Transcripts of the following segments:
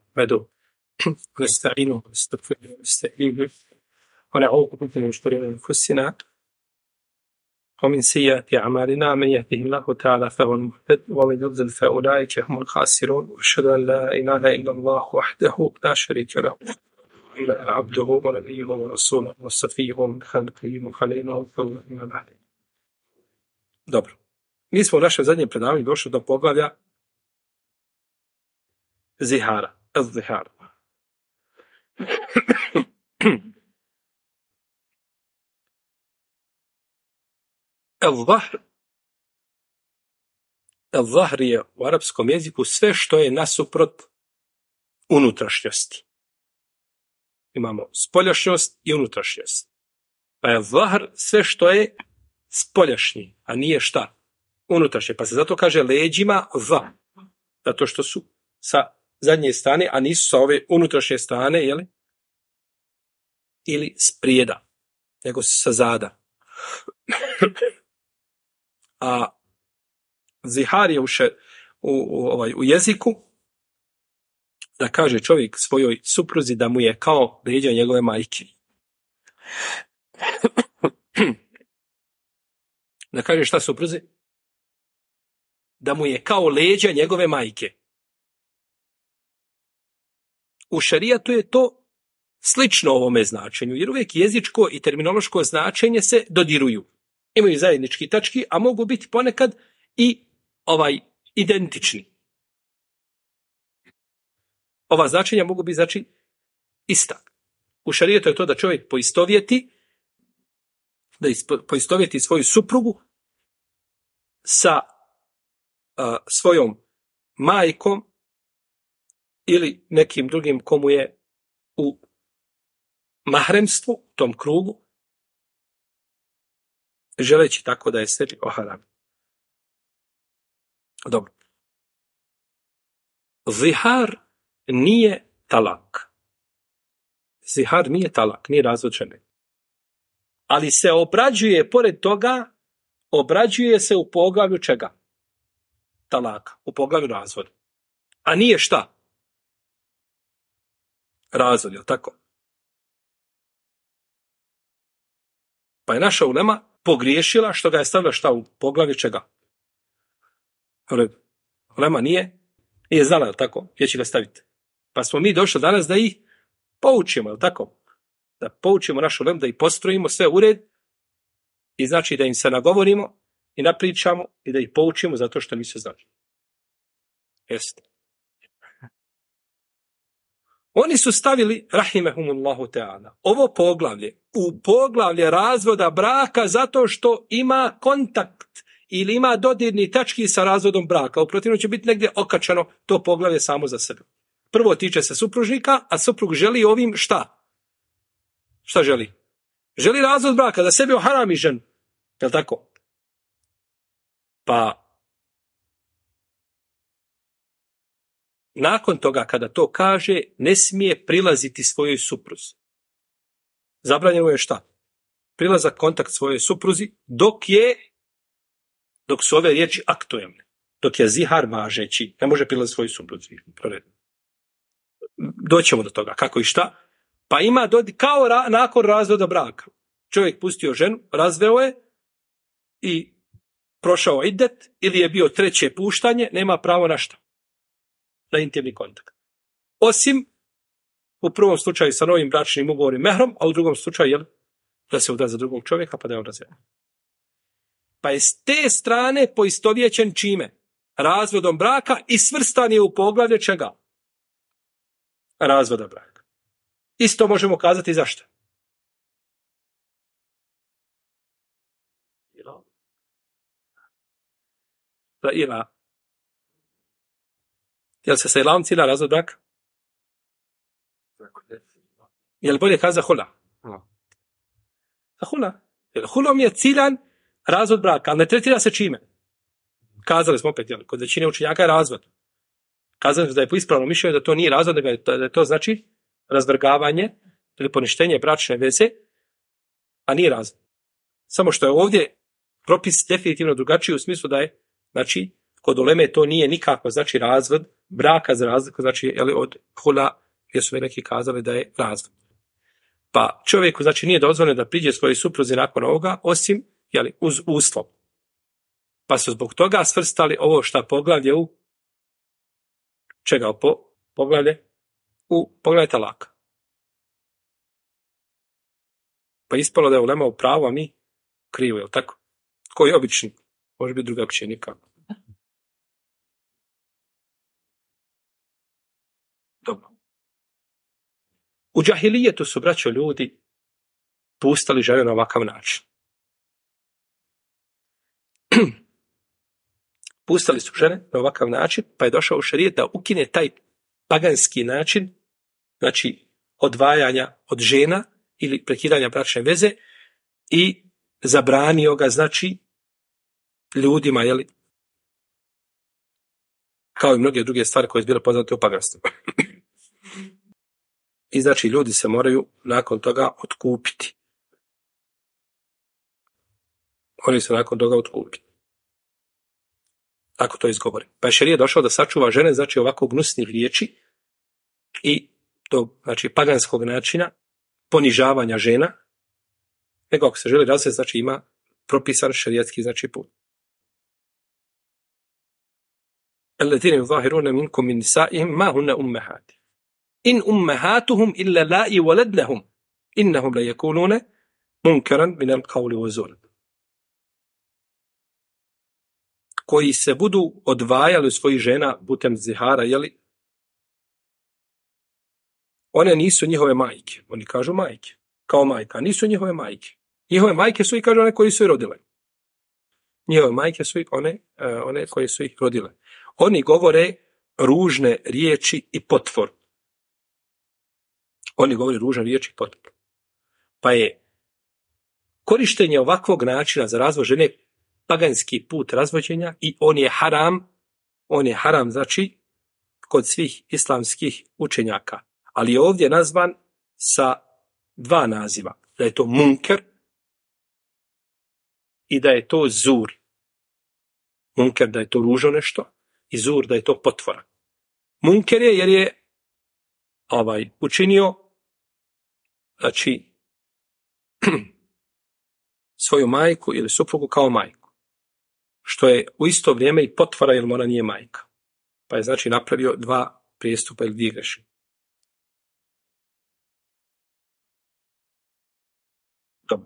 نحمده ونستعينه ونستغفره ونستهديه ونعوذ به من شرور أنفسنا ومن سيئات أعمالنا من يهده الله تعالى فهو المهتد ومن يضلل فأولئك هم الخاسرون وأشهد أن لا إله إلا الله وحده لا شريك له عبده ونبيه ورسوله وصفيه من خلقه وخليله ثم بعد. Dobro. Mi smo u našem zadnjem predavanju došli do poglavlja zihara, az-zihar. El-zahr je u arapskom jeziku sve što je nasuprot unutrašnjosti. Imamo spoljašnjost i unutrašnjost. Pa je zahr sve što je spoljašnji, a nije šta? Unutrašnje. Pa se zato kaže leđima za. Zato što su sa zadnje strane, a nisu sa ove unutrašnje strane, jeli? Ili sprijeda, nego sa zada. A zihar je u jeziku da kaže čovjek svojoj supruzi da mu je kao leđa njegove majke. Da kaže šta supruzi? Da mu je kao leđa njegove majke. U šerijatu je to slično ovome značenju, jer uvijek jezičko i terminološko značenje se dodiruju. Imaju zajednički tački, a mogu biti ponekad i identični. Ova značenja mogu biti znači ista. U šerijatu je to da čovjek poistovjeti svoju suprugu sa svojom majkom ili nekim drugim komu je u mahremstvu, tom krugu, želeći tako da je sebi oharam. Dobro. Zihar nije talak. Zihar nije talak, nije razvod žene. Ali se obrađuje, pored toga, obrađuje se u poglavlju čega? Talaka, u poglavlju razvoda. A nije šta? Razvod, je li tako? Pa je naša ulema pogriješila što ga je stavila šta u poglavlju čega? Ulema nije znala, je li tako? Gdje će ga staviti? Pa smo mi došli danas da ih poučimo, je li tako? Da poučimo našu ulemu, da ih postrojimo sve u red i znači da im se nagovorimo i napričamo i da ih poučimo zato što nisu znali. Jeste. Oni su stavili, rahimehumullahu ta'ala, ovo poglavlje u poglavlje razvoda braka zato što ima kontakt ili ima dodirni tački sa razvodom braka. U protivnom će biti negdje okačano to poglavlje samo za sebe. Prvo tiče se supružnika, a suprug želi ovim šta? Šta želi? Želi razvod braka, da sebi oharami ženu. Je li tako? Pa nakon toga kada to kaže, ne smije prilaziti svojoj supruzi. Zabranjeno je šta? Prilazak, kontakt svojoj supruzi dok su ove riječi aktuelne. Dok je zihar važeći, ne može prilaziti svojoj supruzi. Doćemo do toga, kako i šta. Pa ima kao nakon razvoda braka. Čovjek pustio ženu, razveo je i prošao idet, ili je bio treće puštanje, nema pravo na šta? Na intimni kontakt. Osim u prvom slučaju sa novim bračnim ugovorim mehrom, a u drugom slučaju da se uda za drugog čovjeka pa da je on razveden. Pa je s te strane poistovjećen čime? Razvodom braka i svrstan je u poglavlje čega? Razvoda braka. Isto možemo kazati zašto. Za ila. Jel se sa ilom cilja razvod braka? Jel bolje kaza hula? Za hula. Jer hulom je ciljan razvod braka, ali ne tretira se čime? Kazali smo opet, kod većine učenjaka je razvod. Kazali smo da je po ispravnom mišljenju da to nije razvod, da je to znači razvrgavanje ili poništenje bračne veze, a nije razvod. Samo što je ovdje propis definitivno drugačiji u smislu da je, znači, kod uleme to nije nikako, znači razvod braka za razliku, znači jeli, od hula, gdje su neki kazali da je razlog. Pa čovjeku znači nije dozvoljeno da priđe svojoj supruzi nakon ovoga, osim jeli, uz uslov. Pa su zbog toga svrstali ovo šta poglavlje u čega poglavlje? U poglavlje talaka. Pa ispalo da je ulema u pravu, a mi krivo, je li tako? Koji obični? Može biti drugačije, nikako. Dobro. U džahilijetu su, braćo, ljudi pustali žene na ovakav način. Pustali su žene na ovakav način, pa je došao u šerijet da ukine taj paganski način, znači odvajanja od žena ili prekidanja bračne veze i zabranio ga, znači, ljudima, jeli, kao i mnoge druge stvari koje su bile poznate u paganstvu. I znači ljudi se moraju nakon toga otkupiti. Oni se nakon toga otkupiti. Tako to izgovori. Pa je šerije došao da sačuva žene, znači ovako gnusnih riječi i tog, znači, paganskog načina ponižavanja žena, nego ako se želi razvesti, znači ima propisan šerijatski, znači, put. Alladine yuzahiruna minkum min nisa'ihim ma hunna ummahati. In ummahatuhum illa la'i waladnahum. Innahum la yakuluna munkaran min al-qawli wa zur. Koji se budu odvajali od svojih žena putem zihara, jeli? One nisu njihove majke. Oni kažu majke. Kao majka. Nisu njihove majke. Njihove majke su i kažu one koji su ih rodile. Njihove majke su i one koje su ih rodile. Oni govore ružne riječi i potvor. Oni govore ružne riječi i potvor. Pa je korištenje ovakvog načina za razvoj žene paganski put razvođenja i on je haram, znači, kod svih islamskih učenjaka. Ali je ovdje nazvan sa dva naziva. Da je to munker i da je to zur. Munker da je to ružno nešto i zur da je to potvora. Munker je jer je učinio, znači, svoju majku ili suprugu kao majku. Što je u isto vrijeme i potvora jer ona nije majka. Pa je znači napravio dva prijestupa ili dvije greške. Dobro.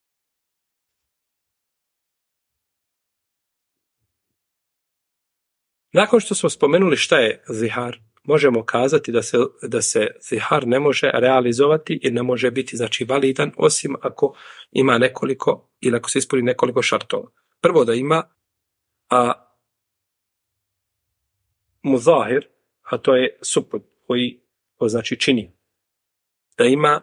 Nakon što smo spomenuli šta je zihar, možemo kazati da se zihar ne može realizovati i ne može biti, znači, validan osim ako ima nekoliko ili ako se ispuni nekoliko šartova. Prvo da ima muzahir, a to je suprug koji to znači čini. Da ima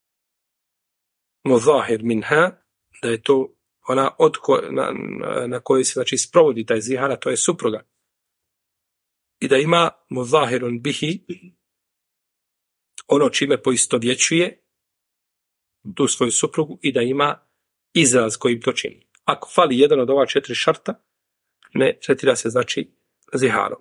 muzahir minha, da je to ona na kojoj se, znači, sprovodi taj zihar, a to je supruga. I da ima muzahirun bihi, ono čime poistovjećuje tu svoju suprugu, i da ima izraz kojim to čini. Ako fali jedan od ova 4 šarta, ne tretira se, znači, ziharom.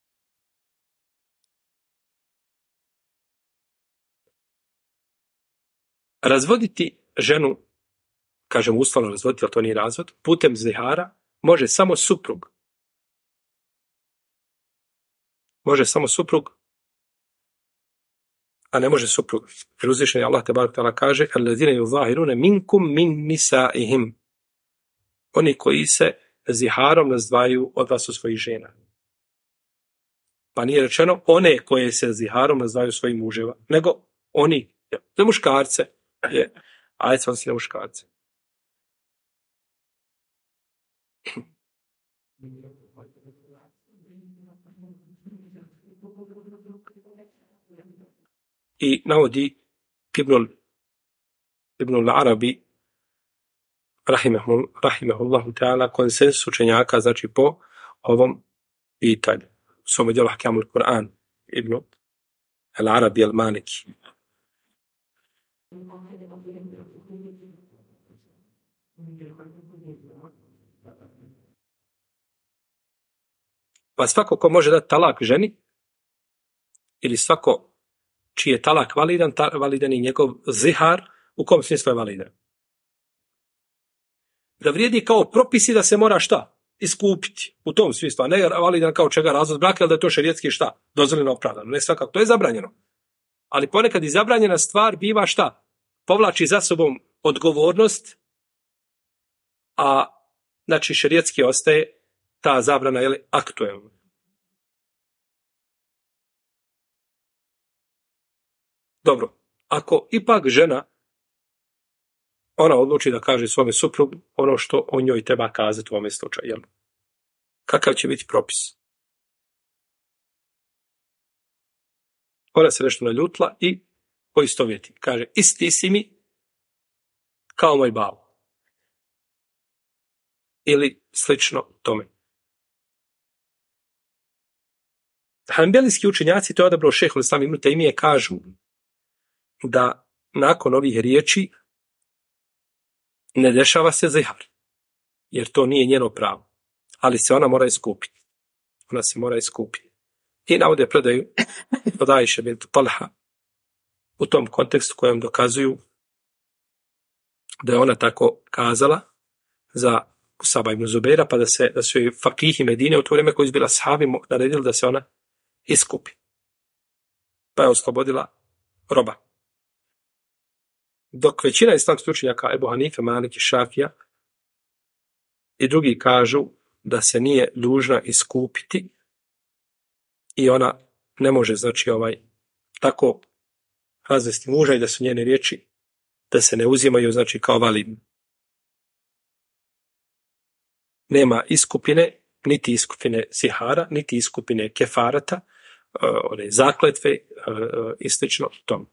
Razvoditi ženu, kažem uslovno razvoditi, ali to nije razvod, putem zihara može samo suprug. Može samo suprug, a ne može suprug. Jer uzvišeni Allah tebarek ta'ala kaže: "Allazina yuzahiruna minkum min nisa'ihim." Oni koji se ziharom razdvajaju od vas od svojih žena. Pa nije rečeno one koje se ziharom razdvajaju svojih muževa, nego oni, za muškarce, ajet se odnosi na muškarce. I navodi Ibnul Arabi rahimehullahu ta'ala konsensus učenjaka, znači, po ovom pitanju. U svome djelu Ahkamul Kur'an Ibn al-Arabi al-Maliki. Pa svako ko može dati talak ženi, ili svako čiji je talak validan, validan je njegov zihar, u kom smislu je validan? Da vrijedi kao propisi da se mora šta? Iskupiti. U tom smislu, a ne validan kao čega razvod braka, ali da je to šerijetski šta? Dozvoljeno, opravdano. Ne svakako, to je zabranjeno. Ali ponekad i zabranjena stvar biva šta? Povlači za sobom odgovornost, a znači šerijetski ostaje ta zabrana aktuelna. Dobro, ako ipak žena ona odluči da kaže svome suprugu ono što o njoj treba kazati u ovome slučaju, jel? Kakav će biti propis? Ona se nešto naljutila i poistovjeti. Kaže, isti si mi kao moj babo. Ili slično tome. Hanbelijski učenjaci, to je odabrao šejh Islam ibn Tejmije, kažu da nakon ovih riječi ne dešava se zihar, jer to nije njeno pravo, ali se ona mora iskupiti. Ona se mora iskupiti. I navode predaju od Ajše bint Talha u tom kontekstu kojem dokazuju da je ona tako kazala za Usaba ibn Zubeira, pa da su joj fakihi Medine u to vrijeme koji su bila sahabi naredili da se ona iskupi. Pa je oslobodila roba. Dok većina islamskih učenjaka Ebu Hanife, Maliki, Šafija i drugi kažu da se nije dužna iskupiti i ona ne može, znači, tako razvesti muža i da su njene riječi da se ne uzimaju, znači, kao validne. Nema iskupine, niti iskupine sihara, niti iskupine kefarata, one zakletve i slično tom.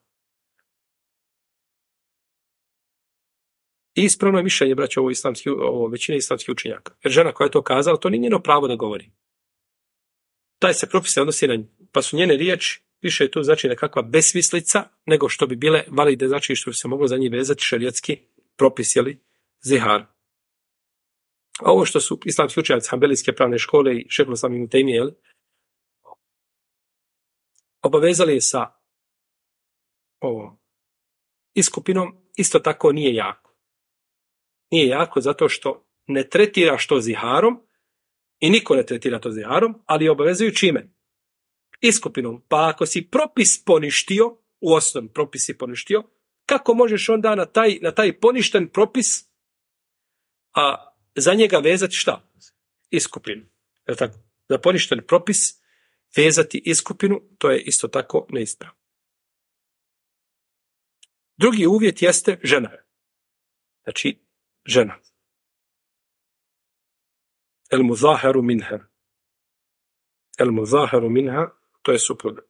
I ispravno je mišljenje, braće, ovo većine islamskih učenjaka. Jer žena koja je to kazala, to nije njeno pravo da govori. Taj se propis ne odnosi na nju. Pa su njene riječi, više je to znači nekakva besmislica, nego što bi bile valide, znači što bi se moglo za njih vezati šerijatski propis, jeli, zihar. A ovo što su islamski učenjaci Hanbelijske pravne škole i šejh Islam ibn Tejmije, obavezali je sa ovom iskupinom, isto tako nije jako. Nije jako zato što ne tretira što ziharom i niko ne tretira to ziharom, ali obavezuju čime? Iskupinom. Pa ako si propis poništio, u osnovi propis si poništio, kako možeš onda na taj poništen propis a za njega vezati šta? Iskupinu. Je tako? Za poništen propis vezati iskupinu, to je isto tako neispravno. Drugi uvjet jeste žena. Znači, žena. El muzaharu minha. El muzaharu minha, to je supruga.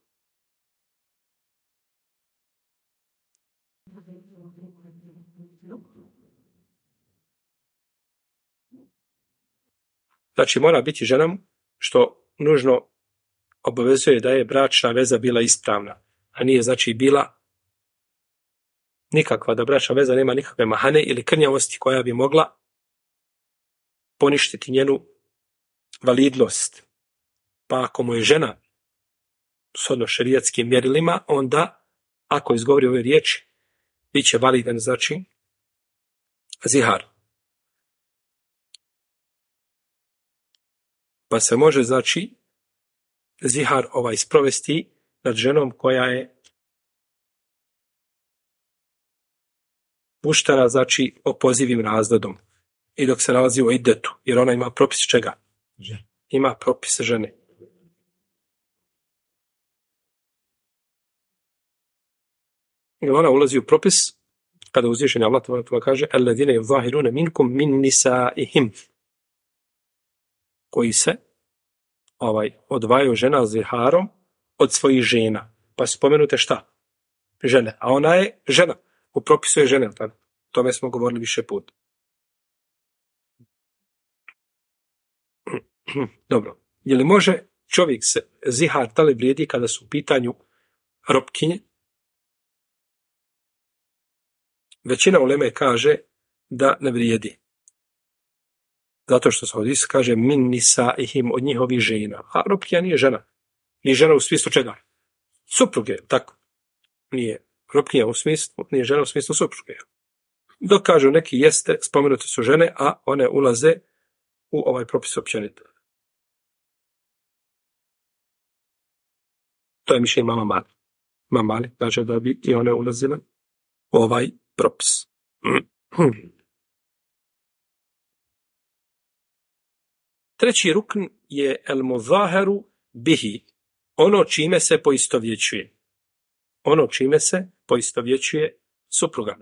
Znači, mora biti ženom, što nužno obavezuje da je bračna veza bila ispravna, a nije, znači, bila nikakva, da bračna veza nema nikakve mahane ili krnjavosti koja bi mogla poništiti njenu validnost. Pa ako mu je žena shodno šerijatskim mjerilima, onda, ako izgovori ove riječi, bit će validan, znači, zihar. Pa se može, znači, zihar sprovesti nad ženom koja je puštena, znači, opozivim razvodom i dok se nalazi u iddetu, jer ona ima propis čega? Ima propis žene. I ona ulazi u propis kada uzvišeni Allah kaže alladine yuzahiruna minkum min nisaihim, koji se odvajaju žena ziharom od svojih žena. Pa spomenute šta? Žene. A ona je žena. U propisu je žena. O tome smo govorili više puta. Dobro. Je li može čovjek se zihar da li vrijedi kada su u pitanju robkinje? Većina uleme kaže da ne vrijedi. Zato što se ovdje kaže min nisaihim, od njihovih žena. A robkinja nije žena. Nije žena u smislu čega? supruge, tako. Nije robkinja u smislu, nije žena u smislu supruge. Dok kažu neki jeste, spomenute su žene, a one ulaze u ovaj propis općenito. To je mišljenje mama Mali. Mama Mali kaže da bi i one ulazile u ovaj propis. Treći rukn je el muzaharu bihi, ono čime se poistovjećuje. Ono čime se poistovjećuje supruga.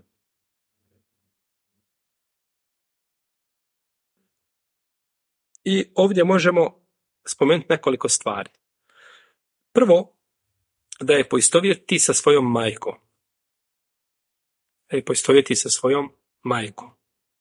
I ovdje možemo spomenuti nekoliko stvari. Prvo, da je poistovjeti sa svojom majkom. Da je poistovjeti sa svojom majkom.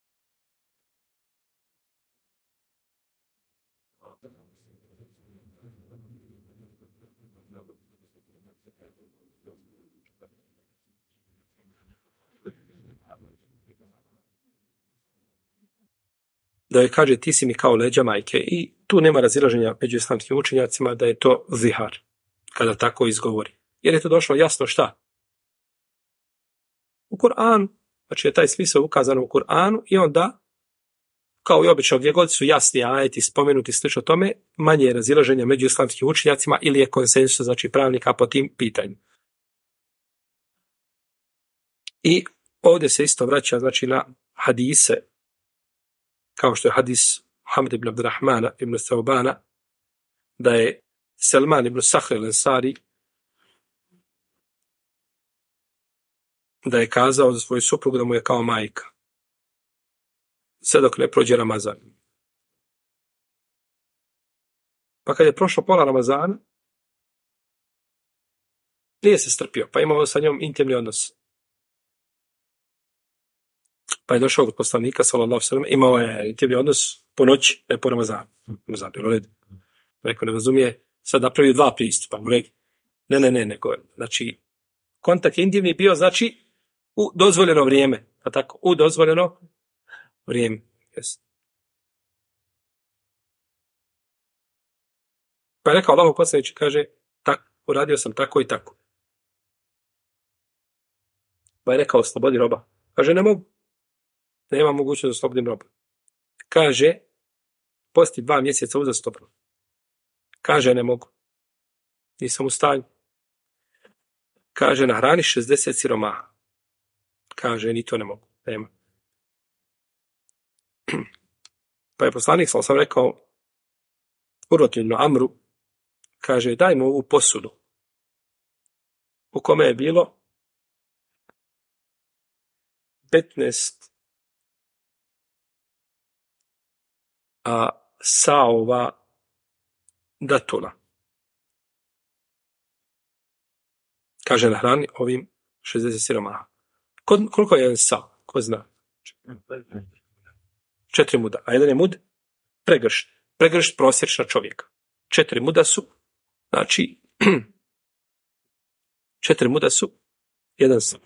Da joj kaže ti si mi kao leđa majke i tu nema razilaženja među islamskim učenjacima da je to zihar, kada tako izgovori. Jer je to došlo jasno šta? U Kur'anu, znači je taj smisao ukazano u Kur'anu i onda, kao i obično gdje god su jasni ajeti spomenuti slično tome, manje je razilaženja među islamskim učenjacima ili je konsensus, znači pravnika po tim pitanjima. I ovdje se isto vraća znači na hadise, kao što je hadis Muhammed ibn Abdurrahmana ibn Thaubana, da je Selman ibn Sahr al-Ansari da je kazao za svoju suprugu da mu je kao majka. Sve dok ne prođe Ramazan. Pa kad je prošlo pola Ramazana, nije se strpio, pa imao sa njom intimni odnos. Pa je došao od poslanika, sallallahu alejhi ve sellem, imao je intimni odnos po noći, ne po Ramazanu. Rekao, ne razumije, sad napravio dva pristupa. Ne, nego, znači, kontakt intimni bio, znači, u dozvoljeno vrijeme. A tako, u dozvoljeno vrijeme. Yes. Pa je rekao, Allahov poslanik kaže, tak, uradio sam tako i tako. Pa je rekao, oslobodi roba. Kaže, ne mogu. Nema mogućnost da oslobodim roba. Kaže, posti 2 mjeseca uzastopno. Kaže, ne mogu. Nisam u stanju. Kaže, nahrani 60 siromaha. Kaže, ni to ne mogu. Nema. Pa je poslanik, sam rekao, Urvatu ibn Amru, kaže, daj mu ovu posudu u kome je bilo 15 saova datula. Kaže, nahrani ovim 60 siromaha. Koliko je jedan sao? Ko zna? 4 muda. A jedan je mud? Pregršt. Pregršt prosječna čovjeka. 4 muda su, znači, 4 muda su, jedan sao.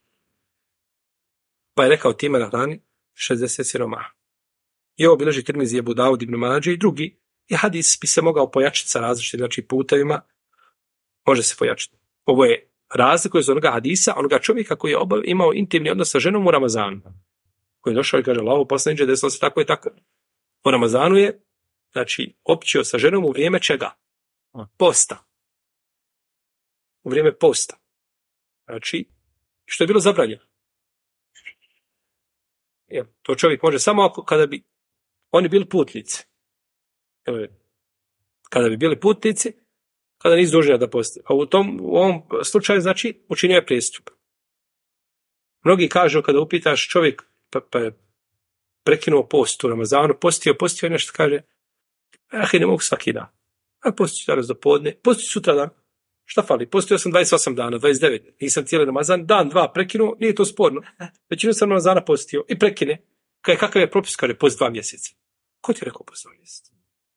Pa je rekao time nahrani 60 siromaha. I ovo bilježi Tirmizi, Ebu Davud, Ibn Mađe i drugi. I hadis bi se mogao pojačiti sa različitim, znači, putevima. Može se pojačiti. Ovo je razlikuje iz onoga hadisa, onoga čovjeka koji je imao intimni odnos sa ženom u Ramazanu. Koji je došao i kaže, Allahov poslaniče, desilo se tako i tako. U Ramazanu je, znači, općio sa ženom u vrijeme čega? Posta. U vrijeme posta. Znači, što je bilo zabranjeno. To čovjek može samo kada bi oni bili putnici. Kada bi bili putnici, kada nisu dužni da posti. A u ovom slučaju, znači, učinio je prijestup. Mnogi kažu, kada upitaš čovjek, pa je prekinuo post u Ramazanu, postio i nešto kaže, ne mogu svaki dan. A posti danas do podne, posti sutra dan. Šta fali? Postio sam 28 dana, 29. Nisam cijeli Ramazan, dan, 2 prekinuo, nije to sporno. Većinu sam Ramazana postio i prekine. Kakav je propis kada je post 2 mjeseca? Ko ti je rekao post 2 mjeseca?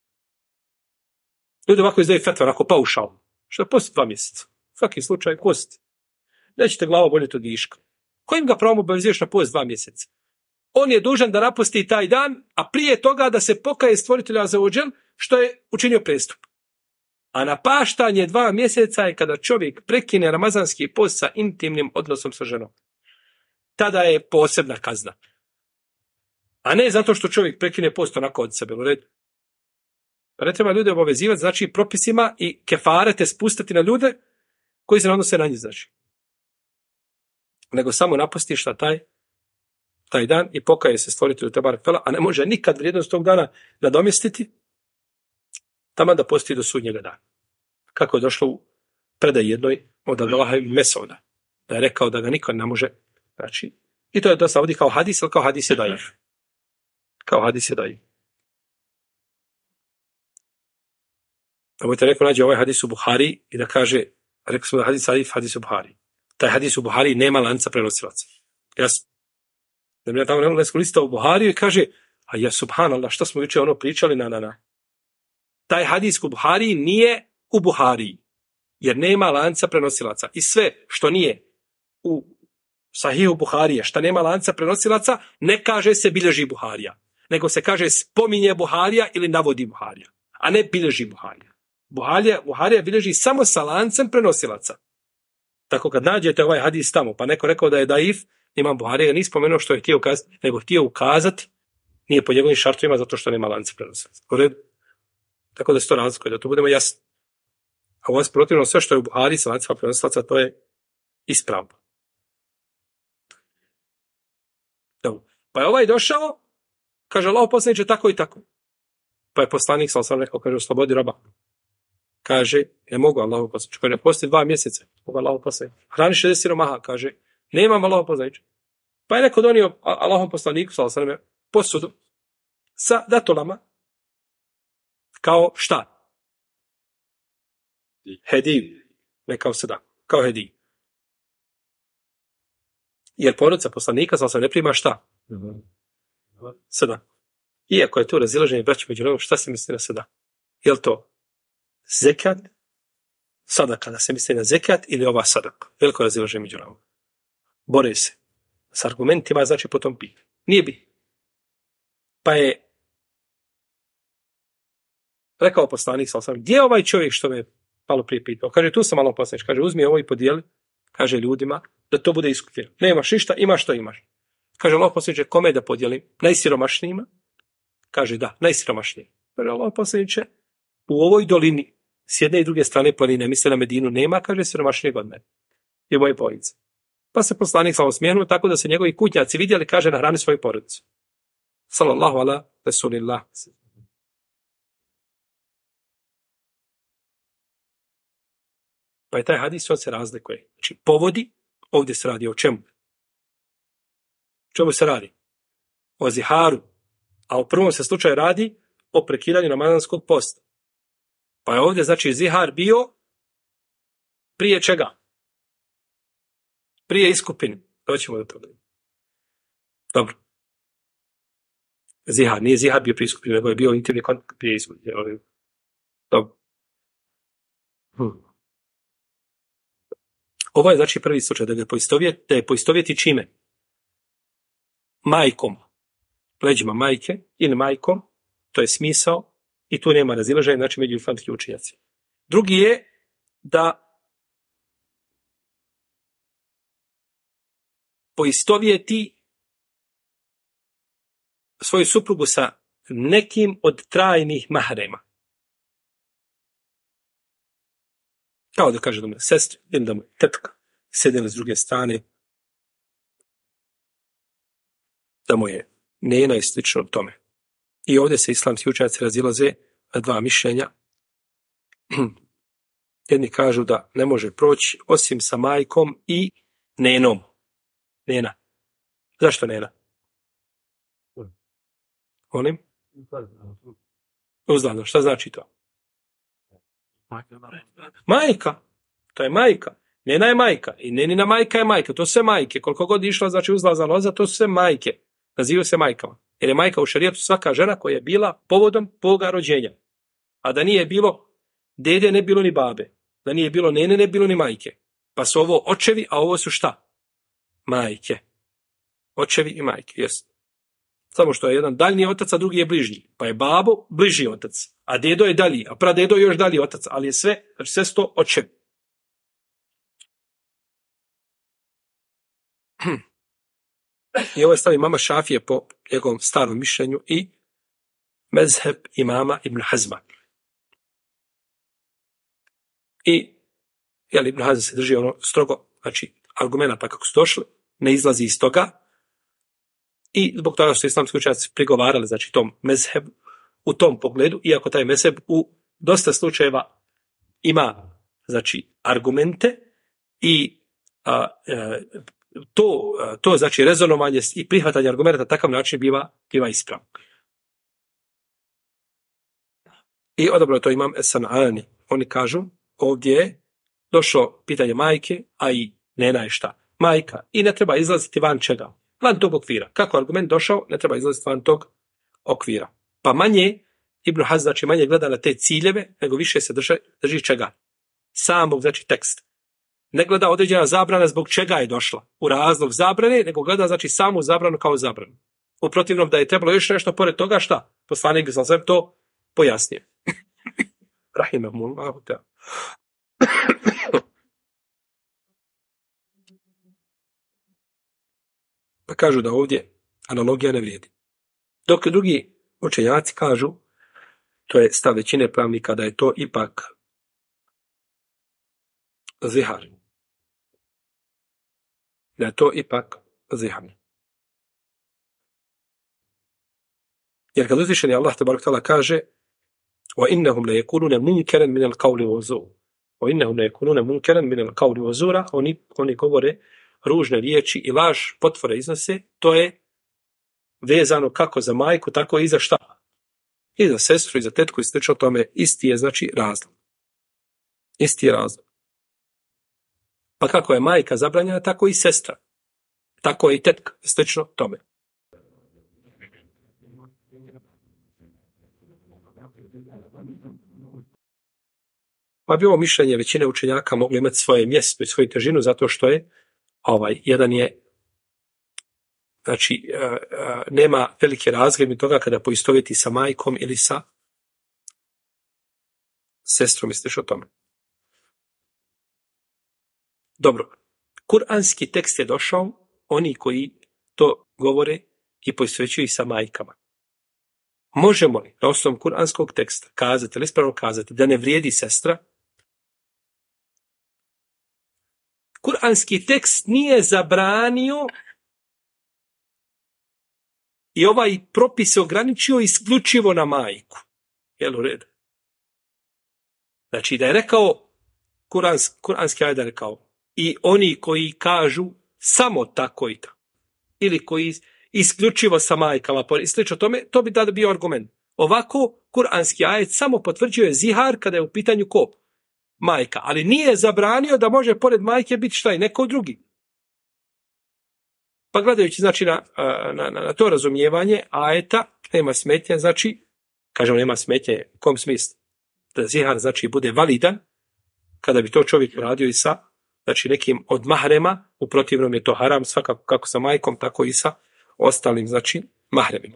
Ljudi ovako izdaju fetva, onako paušalno. Što je post 2 mjeseca? Svaki slučaj post. Nećete glava boljeti od viška. Kojim ga pravom obavezuješ na post 2 mjeseca? On je dužan da napusti taj dan, a prije toga da se pokaje stvoritelja za ođel što je učinio prestup. A napaštanje 2 mjeseca je kada čovjek prekine ramazanski post sa intimnim odnosom sa ženom. Tada je posebna kazna. A ne zato što čovjek prekine post onako od sebe. U redu. Ne treba ljude obavezivati, znači propisima i kefarete spustiti na ljude koji se ne odnose na njih, znači. Nego samo napustiš na taj dan i pokaje se stvoritelju te barek tala, a ne može nikad vrijednost tog dana nadomjestiti, taman da postoji do sudnjega dana. Kako je došlo u predaj jednoj od Abdullaha ibn Mesauda, da je rekao da ga niko ne može, znači, i to je dosta ovdje kao hadis, ili kao hadis je daif. Kao hadis je daif. Da budete neko nađe ovaj hadis u Buhari i da kaže, rekao smo da hadis u Buhari. Taj hadis u Buhari nema lanca prenosilaca. Jasno. Da mi je tamo neko listao u Buhariju i kaže, a ja subhanallah, što smo jučer ono pričali, na. Taj hadis u Buhariji nije u Buhariji, jer nema lanca prenosilaca. I sve što nije u Sahihu Buharije, što nema lanca prenosilaca, ne kaže se bilježi Buharija, nego se kaže spominje Buharija ili navodi Buharija, a ne bilježi Buharija. Buharija bilježi samo sa lancem prenosilaca. Tako kad nađete ovaj hadis tamo, pa neko rekao da je daif, Imam Buharija nije spomenuo što je htio ukazati, nego htio ukazati, nije po njegovim šartovima zato što nema lanca prenosilaca. U redu? Tako da se to razlikuje, da to budemo jasni. A ovo je protivno sve što je u Buhari sa lancima prenosilaca, to je ispravno. Dobro. Pa je ovaj došao, kaže Allahov poslaniče tako i tako. Pa je poslanik sam rekao, kaže, oslobodi roba. Kaže, ne mogu Allahov poslaniče, kaže, posti 2 mjeseca, mogu Allahov poslaniče. Hrani 60 siromaha, kaže, nemam Allahov poslaniče. Pa je neko donio Allahov poslaniku, sallam, posudu sa datulama, kao šta? Hediju. Ne kao sada, kao hediju. Jer porodica poslanika, sallam, ne prima šta? Sada. Iako je to razilaženje braća među nama, šta se misli na sada? Je li to zekat, sadaka, da se misli na zekat ili ova sadaka? Veliko razilaženje među nama. Bore se s argumentima, znači po tom pitanju. Nije bi. Pa je rekao poslanik, gdje je ovaj čovjek što me malo prije pitao? Kaže, tu sam malo poslanič. Kaže, uzmi ovo i podijeli, kaže ljudima, da to bude iskupljeno. Nemaš ništa, imaš što imaš. Kaže, Allah poslaniče, kome da podijelim? Najsiromašnijima? Kaže, da, najsiromašniji. Kaže, Allah poslaniče, u ovoj dolini, s jedne i druge strane planine, misle na Medinu, nema, kaže, siromašnijeg od mene. Je moje porodice. Pa se poslanik samo smijenuo tako da se njegovi kutnjaci vidjeli, kaže, nahrani svoju porodicu. Sallallahu ala Rasulillah. Pa je taj hadis, on se razlikuje. Znači, povodi, ovdje se radi o čemu? O čemu se radi? O ziharu. A u prvom se slučaju radi o prekidanju ramazanskog posta. Pa je ovdje, znači, zihar bio prije čega? Prije iskupine. Doćemo do toga. Dobro. Zihar. Nije zihar bio prije iskupine, nego je bio intimni kontakt prije iskupine. Dobro. Ovo je, znači, prvi slučaj da je poistovjeti čime? Majkom. Pleđima majke ili majkom. To je smisao i tu nema razilaženja, znači, među islamskim učenjacima. Drugi je da poistovjeti svoju suprugu sa nekim od trajnih mahrema. Kao da kaže da mu je sestra ili da mu je tetka, sedeli s druge strane, da mu je nena i slično tome. I ovdje se islamski učenjaci razilaze na 2 mišljenja. Jedni kažu da ne može proći osim sa majkom i nenom. Nena. Zašto nena? Molim? Uzladno. Šta znači to? Majka. To je majka. Nena je majka. I nenina majka je majka. To su sve majke. Koliko god išla, znači uzlazna loza, to su sve majke. Nazivaju se majkama. Jer je majka u šerijatu svaka žena koja je bila povodom poga rođenja. A da nije bilo dede, ne bilo ni babe. Da nije bilo nene, ne bilo ni majke. Pa su ovo očevi, a ovo su šta? Majke. Očevi i majke, jesu. Samo što je jedan daljni otac, a drugi je bližnji. Pa je babo bliži otac, a dedo je dalji, a pradedo je još dalji otac, ali je sve, znači sve sto očev. I ovo je stav imama Šafije po njegovom starom mišljenju i mezheb imama Ibn Hazma. I Ibn Hazm se drži ono strogo, znači argumenta kako su došli, ne izlazi iz toga i zbog toga su islamski učenjaci prigovarali, znači tom mezhebu u tom pogledu, iako taj mezheb u dosta slučajeva ima, znači, argumente i to znači rezonovanje i prihvatanje argumenta na takav način biva ispravno. I odabrao to imam Esanani. Oni kažu, ovdje je došlo pitanje majke, a i nena je šta? Majka. I ne treba izlaziti van čega? Van tog okvira. Kako argument došao, ne treba izlaziti van tog okvira. Pa manje, Ibn Hazm, znači manje gleda na te ciljeve, nego više se drži čega? Samog, znači tekst. Ne gleda određena zabrana zbog čega je došla u razlog zabrane, nego gleda, znači, samu zabranu kao zabranu. U protivnom da je trebalo još nešto pored toga, šta? Poslanik bi sam to pojasnio. Rahimahumullahu ta'ala. Pa kažu da ovdje analogija ne vrijedi. Dok drugi učenjaci kažu, to je stav većine pravnika, da je to ipak zihar. Da je to ipak zihar. Jer kad uzvišeni Allah tebarek ta'ala kaže وَإِنَّهُمْ لَيَكُونُونَ مُنْكَرًا مِنَ الْقَوْلِ وَزُورِ وَإِنَّهُمْ لَيَكُونُونَ مُنْكَرًا مِنَ الْقَوْلِ وَزُورَ Oni govore ružne riječi i laž, potvore iznose, to je vezano kako za majku, tako i za šta? I za sestru, i za tetku, i slično tome. Isti je, znači, razlog. Isti je razlog. Pa kako je majka zabranjena, tako i sestra. Tako je i tetka, slično tome. Pa bi ovo mišljenje većine učenjaka mogli imati svoje mjesto i svoju težinu, zato što je jedan je, znači, nema velike razglede toga kada poistovjeti sa majkom ili sa sestrom, misliš o tome. Dobro, kuranski tekst je došao, oni koji to govore i poistovjećuju sa majkama. Možemo li na osnovu kuranskog teksta kazati, ili ispravno kazati, da ne vrijedi sestra? Kuranski tekst nije zabranio i ovaj propis se ograničio isključivo na majku. Jel u redu? Znači da je rekao, kuranski ajet je rekao, i oni koji kažu samo tako i tako, ili koji isključivo sa majkama, i slično tome, to bi tada bio argument. Ovako, kuranski ajet samo potvrđuje zihar kada je u pitanju ko? Majka, ali nije zabranio da može pored majke biti šta i neko drugi. Pa gledajući, znači, na to razumijevanje ajeta, nema smetnje, znači, kažemo nema smetnje, u kom smislu? Da zihar, znači, bude validan, kada bi to čovjek uradio i sa, znači, nekim od mahrema, u protivnom je to haram, svakako kako sa majkom, tako i sa ostalim, znači, mahremima.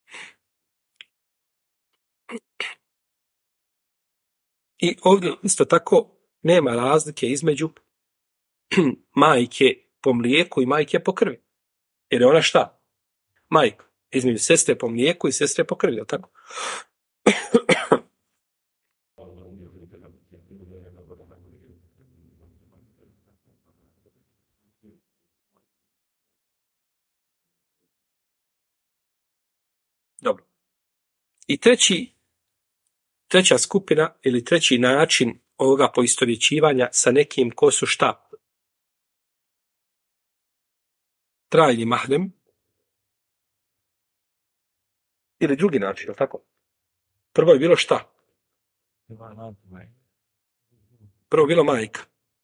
I ovdje isto tako nema razlike između majke po mlijeku i majke po krvi. Jer je ona šta? Majka. Između sestre po mlijeku i sestre po krvi, je li tako? Dobro. I treća skupina ili treći način ovoga poistovjećivanja sa nekim ko su šta? Trajni mahrem ili drugi način, je tako? Prvo je bilo šta? Prvo bilo majka.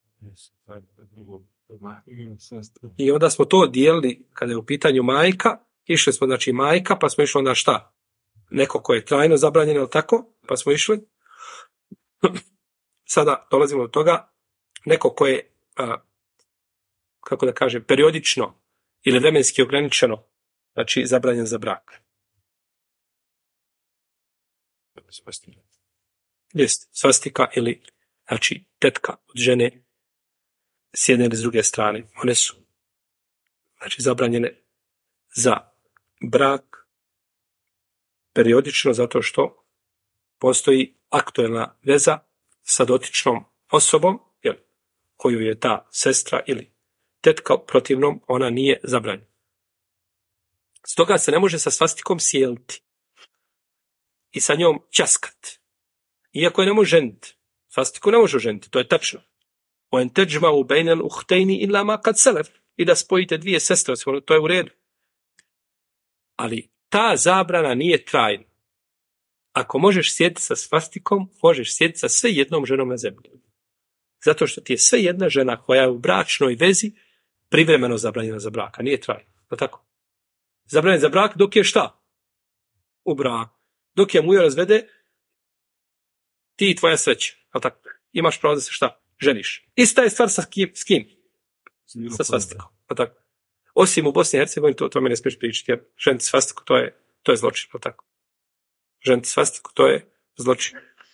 I onda smo to dijelili kada je u pitanju majka, išli smo, znači, majka, pa smo išli onda šta? Neko ko je trajno zabranjen, je li tako? Pa smo išli. Sada dolazimo do toga, neko ko je, kako da kažem, periodično ili vremenski ograničeno znači zabranjen za brak. Jest, svastika ili, znači, tetka od žene s jedne ili s druge strane. One su, znači, zabranjene za brak periodično zato što postoji aktuelna veza sa dotičnom osobom, koju je ta sestra ili tetka, protivnom ona nije zabranjena. Stoga se ne može sa svastikom sjeliti i sa njom ćaskat. Iako je ne može ženiti. Svastiku ne može ženiti, to je tačno. وَاَنْ تَجْمَعُوا بَيْنَ الْأُخْتَيْنِ إِلَّا مَا قَدْ سَلَفْ. I da spojite dvije sestre, to je u redu. Ali ta zabrana nije trajna. Ako možeš sjediti sa svastikom, možeš sjediti sa sve jednom ženom na zemlji. Zato što ti je sve jedna žena koja je u bračnoj vezi privremeno zabranjena za brak, a nije trajna. Tako? Zabranjena za brak dok je šta? U braku. Dok je mujo razvede, ti i tvoja sreća. Tako? Imaš pravo da se šta? Ženiš. Ista je stvar s kim? Sa svastikom. Tako? Osim u Bosni i Hercegovini, to mi ne smiješ pričati, jer ženiti svastiku, to je zločin. Tako? Ženiti svastiku, to je zločin.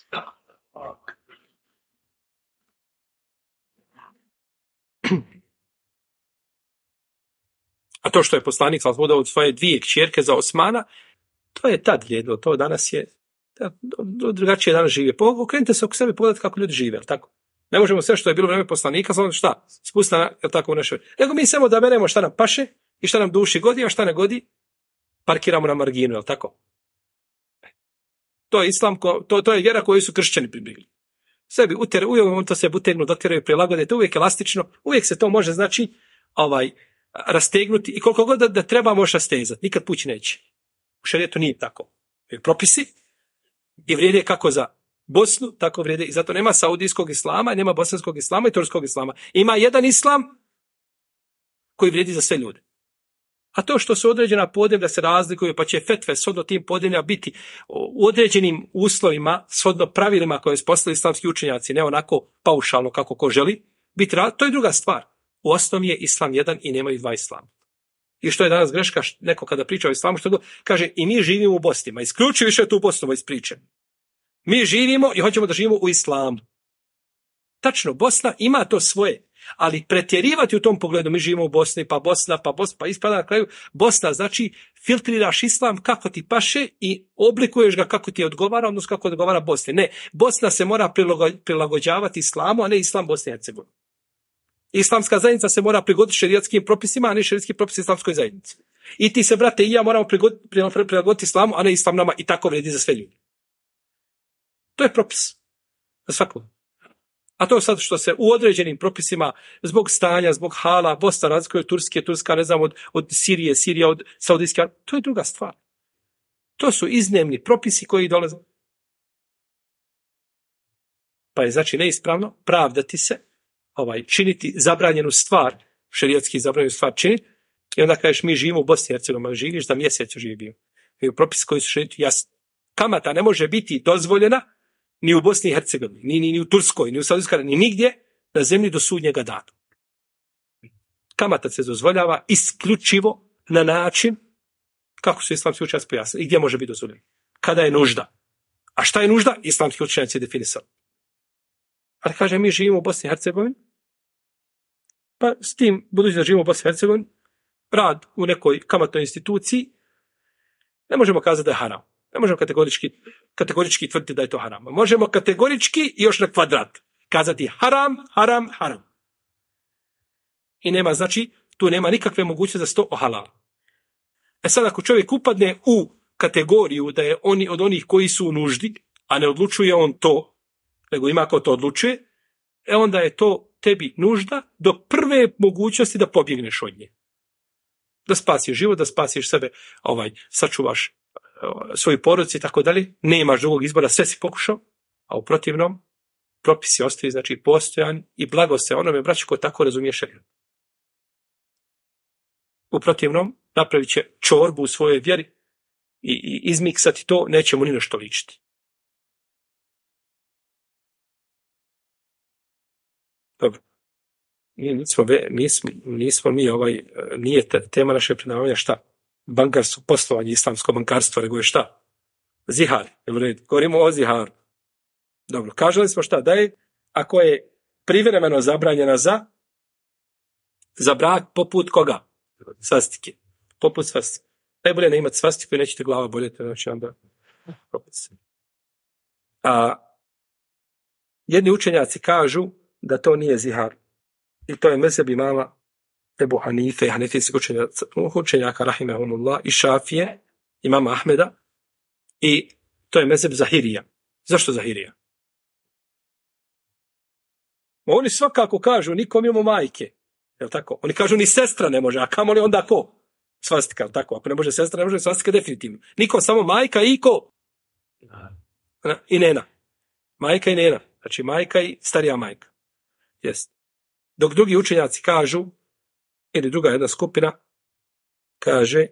A to što je poslanik dao od svoje dvije kćerke za Osmana, to je tad vrijedilo, to danas je drugačije danas žive. Okrenite se oko sebe, pogledajte kako ljudi žive, tako? Ne možemo sve što je bilo vreme poslanika, samo šta? Spustana, tako u našoj. Nego mi samo da beremo šta nam paše i šta nam duši godi, a šta ne godi, parkiramo na marginu, tako? To je islam, to je vjera koju su kršćani pribjegli. Sebi uvijek to se butegnu, dotiraju, prilagode, to uvijek elastično, uvijek se to može, znači, rastegnuti i koliko god da treba možeš rastezati, nikad pući neće. U šerijetu nije tako. Propisi i vrijede kako za Bosnu, tako vrijede i zato nema saudijskog islama, nema bosanskog islama i turskog islama. Ima jedan islam koji vrijedi za sve ljude. A to što su određena podneblja se razlikuju, pa će fetve shodno tim podneblja biti u određenim uslovima, shodno pravilima koje su poslali islamski učenjaci, ne onako paušalno kako ko želi, to je druga stvar. U osnovi je islam jedan i nemaju dva islama. I što je danas greška, neko kada priča o islamu, što kaže i mi živimo u Bosni, ma isključi više tu Bosnu iz priče. Mi živimo i hoćemo da živimo u islamu. Tačno, Bosna ima to svoje, ali pretjerivati u tom pogledu, mi živimo u Bosni, pa Bosna, pa ispada na kraju, Bosna znači filtriraš islam kako ti paše i oblikuješ ga kako ti odgovara, odnosno kako odgovara Bosni. Ne, Bosna se mora prilagođavati islamu, a ne islam Bosne i Hercegovine. Islamska zajednica se mora prilagoditi šerijatskim propisima, a ne šerijatski propisi islamskoj zajednici. I ti se, brate, i ja moramo prilagoditi islamu, a ne islam nama, i tako vrijedi za sve ljudi. To je propis. Za svakog. A to sad što se u određenim propisima, zbog stanja, zbog hala, Bosna razlikuje od Turske, Turska, ne znam, od Sirije, Sirija od Saudijske, to je druga stvar. To su iznimni propisi koji dolaze. Pa je znači neispravno pravdati se, činiti zabranjenu stvar, šerijatski zabranjenu stvar činiti, i onda kažeš mi živimo u Bosni i Hercegovini, živiš za mjesec živio. I u propisi koji su šerijatski jasni. Kamata ne može biti dozvoljena ni u Bosni i Hercegovini, ni u Turskoj, ni u Saudijskoj, ni nigdje na zemlji do sudnjega dana. Kamata se dozvoljava isključivo na način kako su islamski učenjaci pojasnili i gdje može biti dozvoljeno. Kada je nužda. A šta je nužda? Islamski učenjaci je definisali. Ali kaže mi živimo u Bosni i Hercegovini, pa s tim, budući da živimo u Bosni i Hercegovini, rad u nekoj kamatnoj instituciji, ne možemo kazati da je haram. Ne možemo kategorički tvrditi da je to haram. Možemo kategorički i još na kvadrat kazati haram, haram, haram. I nema, znači, tu nema nikakve mogućnosti da se to ohalala. Sad ako čovjek upadne u kategoriju da je oni od onih koji su u nuždi, a ne odlučuje on to, nego ima ko to odlučuje, onda je to tebi nužda do prve mogućnosti da pobjegneš od nje. Da spasiš život, da spasiš sebe, sačuvaš svoju porodicu i tako dalje, nemaš drugog izbora, sve si pokušao, a u protivnom propisi ostaju, znači postojan i blago se onome braću ko tako razumije šerijat. U protivnom napravit će čorbu u svojoj vjeri i izmiksati to, neće mu ni nešto ličiti. Dobro. Nismo mi nije tema naše predavanja šta? bankarsko poslovanje, islamsko bankarstvo, nego je šta? Zihar. Govorimo o ziharu. Dobro, kaželi smo šta? Da je, ako je privremeno zabranjena za brak poput koga? Svastike. Poput svastike. Najbolje ne imati svastiku i nećete glava boljeti, znači onda jedni učenjaci kažu da to nije zihar. I to je mezheb imama Ebu Hanife, hanefijskih učenjaka, rahimehumullah, i Šafije, imama Ahmeda, i to je mezheb Zahirija. Zašto Zahirija? Oni svakako kažu, nikom imamo majke. Jel tako? Oni kažu, ni sestra ne može, a kamoli onda ko? Svastika, jel tako? Ako ne može sestra, ne može svastika definitivno. Nikom, samo majka i ko? I nena. Majka i nena. Znači majka i starija majka. Jest. Dok drugi učenjaci kažu, ili druga jedna skupina, kaže,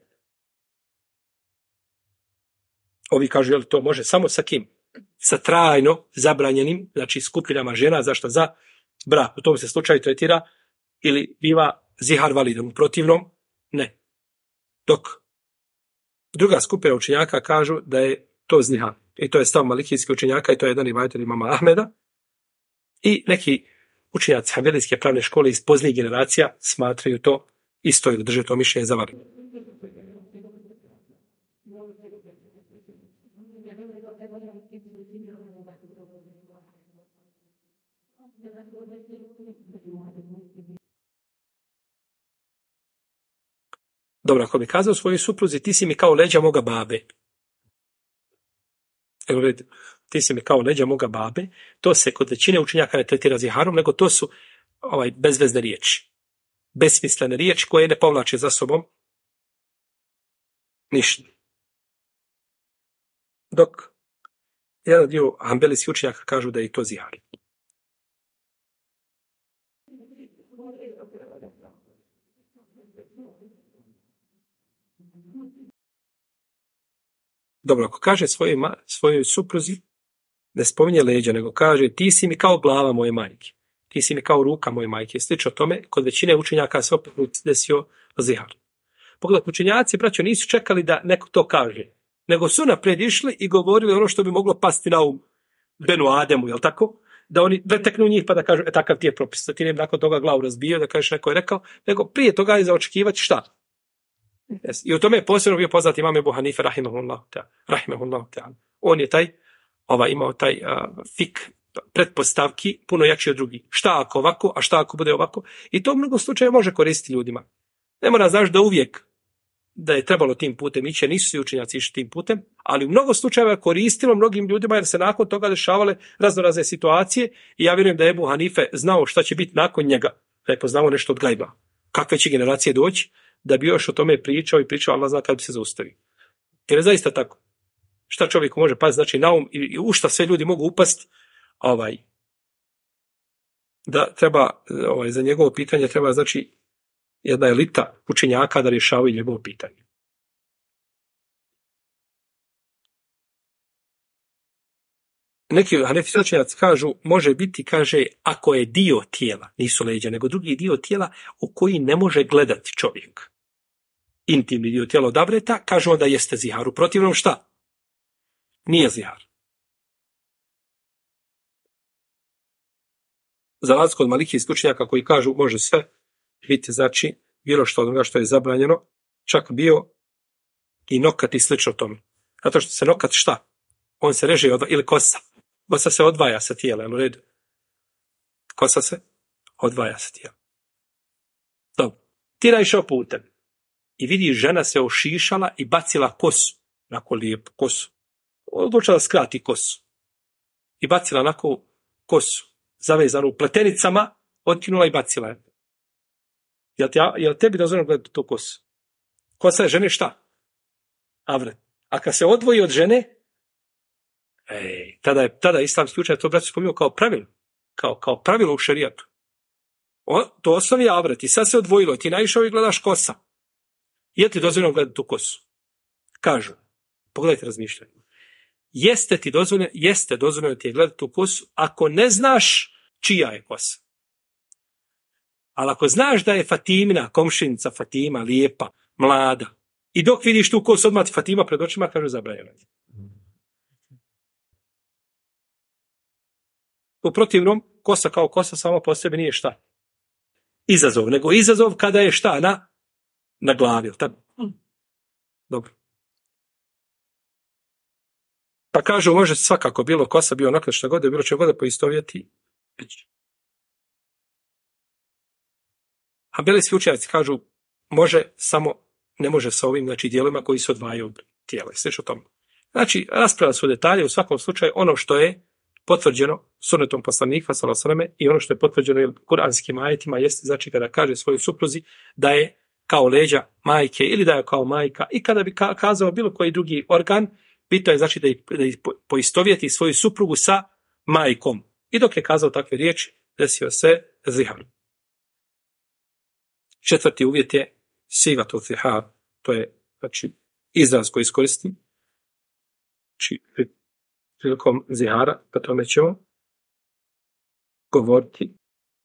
ovi kažu, jel to može samo sa kim? Sa trajno zabranjenim, znači skupinama žena, zašto? Za brak. U tom se slučaju tretira ili biva zihar validom. U protivnom, ne. Dok druga skupina učenjaka kažu da je to zihar. I to je stav malikijskih učenjaka i to je jedan rivajet imama Ahmeda. I neki učenjaci hanbelijske pravne škole iz poznijih generacija smatraju to isto ili drže to mišljenje za validno. Dobro, ako bi kazao svojoj supruzi, ti si mi kao leđa moga babe. Evo vidite, ti si mi kao leđa moga babe, to se kod većine učenjaka ne tretira ziharom, nego to su bezvezne riječi. Besmislene riječi koje ne povlače za sobom ništa. Dok jedan dio hanbelijskih učenjaka kažu da je i to zihar. Dobro, ako kaže svojoj supruzi, ne spominje leđa, nego kaže ti si mi kao glava moje majke, ti si mi kao ruka moje majke. Slično tome, kod većine učenjaka se opet desio zihar. Pogledajte, učenjaci, braćo, nisu čekali da neko to kaže, nego su naprijed išli i govorili ono što bi moglo pasti na Benu Ademu, jel tako? Da oni preteknu njih pa da kažu, takav ti je propis, da ti ne nakon toga glavu razbio, da kažeš neko je rekao, nego prije toga je za očekivati šta? Yes. I u tome je posebno bio poznat imam Ebu Hanife, rahimehullahu ta'ala. On je imao taj fik pretpostavki puno jači od drugih. Šta ako ovako, a šta ako bude ovako? I to u mnogo slučaja može koristiti ljudima. Ne mora znaš da uvijek da je trebalo tim putem ići, nisu svi učenjaci išli tim putem, ali u mnogo slučajeva je koristilo mnogim ljudima jer se nakon toga dešavale raznorazne situacije i ja vjerujem da je Ebu Hanife znao šta će biti nakon njega, da je poznao nešto od gajba. Kakve će generacije doći, da bi još o tome pričao i pričao, Allah zna kad bi se zaustavio. Jer je zaista tako. Šta čovjeku može pasti, znači na um i u šta sve ljudi mogu upasti, da treba, za njegovo pitanje treba, znači, jedna elita učenjaka da rješavaju njegovo pitanje. Neki hanefijski učenjaci kažu, može biti, kaže, ako je dio tijela, nisu leđa, nego drugi dio tijela u koji ne može gledati čovjek. Intimni dio tijela od avreta, kažu onda jeste zihar. U protivnom šta? Nije zihar. Za razliku od malikijskih učenjaka koji kažu može sve biti, znači, bilo što od onoga što je zabranjeno, čak bio i nokat i slično tome. Zato što se nokat šta? On se reže ili kosa. Kosa se odvaja sa tijela, u redu. Kosa se odvaja sa tijela. Dobro. Ti naišao putem i vidiš žena se ošišala i bacila kosu, onako lijepu kosu. Odlučila skrati kosu. I bacila onako kosu, zavezanu pletenicama, otkinula i bacila je. Jel tebi dozvoljeno gledati tu kosu? Kosa je žene šta? Avret. A kad se odvoji od žene, tada islamski učenjak to braću spomenuo kao pravilo. Kao pravilo u šerijatu. To osnovi je avret i sad se odvojilo. Ti naišao i gledaš kosa. Je ti dozvoljeno gledati tu kosu? Kažu. Pogledajte razmišljanje. Jeste dozvoljeno ti je gledati tu kosu ako ne znaš čija je kosa. Ali ako znaš da je Fatimina, komšinica Fatima, lijepa, mlada, I dok vidiš tu kosu odmah ti Fatima pred očima, kaže zabranjeno. U protivnom, kosa kao kosa samo po sebi nije šta? Izazov, nego izazov kada je šta? Na glavi. Dobro. Pa kažu, može svakako bilo kosa, bio nakon šta god, bilo će god da poistovjeti. A belejski učenjaci kažu, može samo, ne može sa ovim, znači, dijelovima koji se odvajaju od tijela. Sliš o tom. Znači, raspravlja su detalje, u svakom slučaju, ono što je potvrđeno sunnetom poslanika, sallallahu alejhi ve selleme, i ono što je potvrđeno kuranskim ajetima, jeste, znači, kada kaže svojoj supruzi da je kao leđa majke ili da je kao majka, i kada bi kazao bilo koji drugi organ, pitao je, znači, da poistovjeti svoju suprugu sa majkom. I dok je kazao takve riječi, desio se zihar. Četvrti uvjet je sigatu zihar, to je, znači, izraz koji iskoristim. Znači, prilikom zihara, pa tome ćemo govoriti.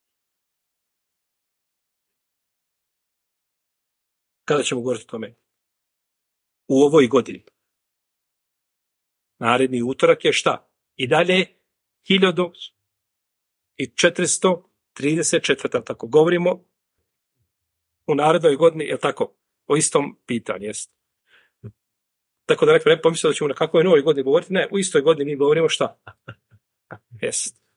Kada ćemo govoriti o tome? U ovoj godini. Naredni utorak je šta? I dalje 1434. Tako govorimo u narednoj godini, je tako? O istom pitanju, jest. Tako da neko ne pomislio da ćemo na kakvoj novoj godini govoriti. Ne, u istoj godini mi govorimo šta? Jest.